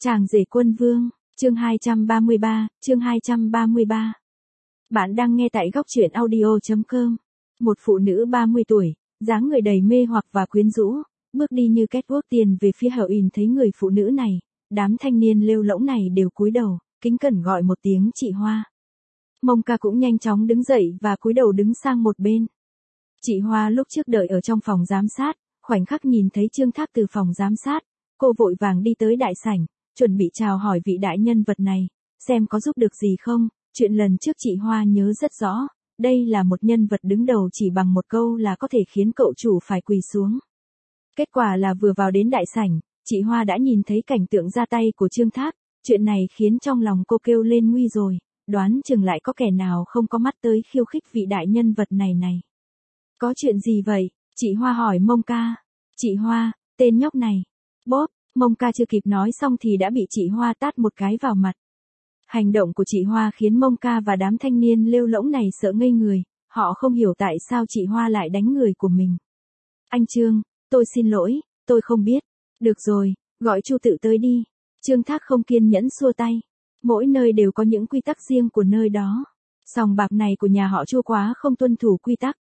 Chàng rể quân vương, chương 233, chương 233. Bạn đang nghe tại góc truyện audio.com. Một phụ nữ 30 tuổi, dáng người đầy mê hoặc và quyến rũ, bước đi như catwalk tiền về phía Halloween. Thấy người phụ nữ này, đám thanh niên lêu lỗng này đều cúi đầu, kính cẩn gọi một tiếng chị Hoa. Monka cũng nhanh chóng đứng dậy và cúi đầu đứng sang một bên. Chị Hoa lúc trước đợi ở trong phòng giám sát, khoảnh khắc nhìn thấy Trương Thác từ phòng giám sát, cô vội vàng đi tới đại sảnh, chuẩn bị chào hỏi vị đại nhân vật này, xem có giúp được gì không. Chuyện lần trước chị Hoa nhớ rất rõ, đây là một nhân vật đứng đầu chỉ bằng một câu là có thể khiến cậu chủ phải quỳ xuống. Kết quả là vừa vào đến đại sảnh, chị Hoa đã nhìn thấy cảnh tượng ra tay của Trương Thác, chuyện này khiến trong lòng cô kêu lên nguy rồi, đoán chừng lại có kẻ nào không có mắt tới khiêu khích vị đại nhân vật này này. Có chuyện gì vậy? Chị Hoa hỏi Monka. Chị Hoa, tên nhóc này. Bóp, Monka chưa kịp nói xong thì đã bị chị Hoa tát một cái vào mặt. Hành động của chị Hoa khiến Monka và đám thanh niên lêu lỗng này sợ ngây người, họ không hiểu tại sao chị Hoa lại đánh người của mình. Anh Trương, tôi xin lỗi, tôi không biết. Được rồi, gọi Chu Tự tới đi. Trương Thác không kiên nhẫn xua tay. Mỗi nơi đều có những quy tắc riêng của nơi đó. Sòng bạc này của nhà họ Chu quá không tuân thủ quy tắc.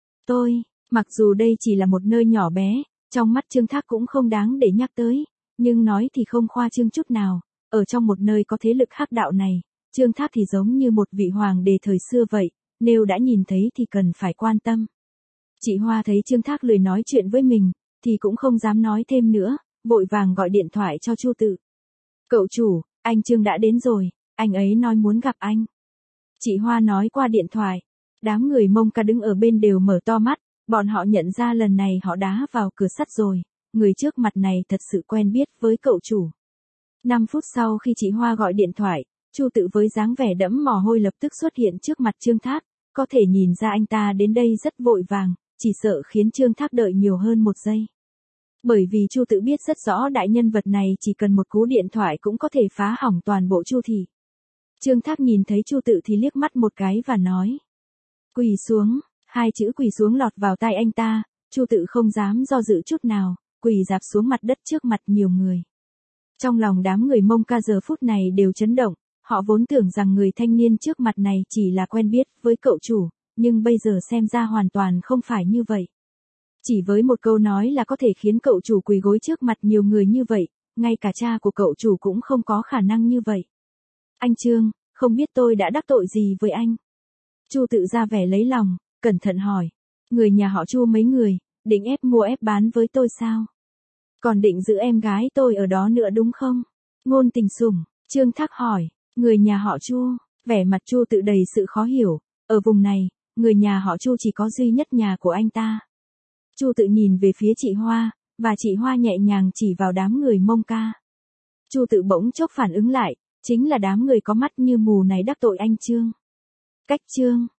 Mặc dù đây chỉ là một nơi nhỏ bé, trong mắt Trương Thác cũng không đáng để nhắc tới, nhưng nói thì không khoa trương chút nào, ở trong một nơi có thế lực hắc đạo này, Trương Thác thì giống như một vị hoàng đế thời xưa vậy, nếu đã nhìn thấy thì cần phải quan tâm. Chị Hoa thấy Trương Thác lười nói chuyện với mình, thì cũng không dám nói thêm nữa, vội vàng gọi điện thoại cho Chu Tự. Cậu chủ, anh Trương đã đến rồi, anh ấy nói muốn gặp anh. Chị Hoa nói qua điện thoại. Đám người Monka đứng ở bên đều mở to mắt, bọn họ nhận ra lần này họ đá vào cửa sắt rồi, người trước mặt này thật sự quen biết với cậu chủ. 5 phút sau khi chị Hoa gọi điện thoại, Chu Tự với dáng vẻ đẫm mồ hôi lập tức xuất hiện trước mặt Trương Thác, có thể nhìn ra anh ta đến đây rất vội vàng, chỉ sợ khiến Trương Thác đợi nhiều hơn một giây. Bởi vì Chu Tự biết rất rõ đại nhân vật này chỉ cần một cú điện thoại cũng có thể phá hỏng toàn bộ Chu thị. Trương Thác nhìn thấy Chu Tự thì liếc mắt một cái và nói. Quỳ xuống, 2 chữ quỳ xuống lọt vào tai anh ta, Chu Tự không dám do dự chút nào, quỳ rạp xuống mặt đất trước mặt nhiều người. Trong lòng đám người Monka giờ phút này đều chấn động, họ vốn tưởng rằng người thanh niên trước mặt này chỉ là quen biết với cậu chủ, nhưng bây giờ xem ra hoàn toàn không phải như vậy. Chỉ với một câu nói là có thể khiến cậu chủ quỳ gối trước mặt nhiều người như vậy, ngay cả cha của cậu chủ cũng không có khả năng như vậy. Anh Trương, không biết tôi đã đắc tội gì với anh? Chu Tự ra vẻ lấy lòng, cẩn thận hỏi. Người nhà họ Chu mấy người, định ép mua ép bán với tôi sao? Còn định giữ em gái tôi ở đó nữa đúng không? Ngôn Tình Sủng, Trương Thác hỏi. Người nhà họ Chu, vẻ mặt Chu Tự đầy sự khó hiểu. Ở vùng này, người nhà họ Chu chỉ có duy nhất nhà của anh ta. Chu Tự nhìn về phía chị Hoa, và chị Hoa nhẹ nhàng chỉ vào đám người Monka. Chu Tự bỗng chốc phản ứng lại, chính là đám người có mắt như mù này đắc tội anh Trương. Cách Trương,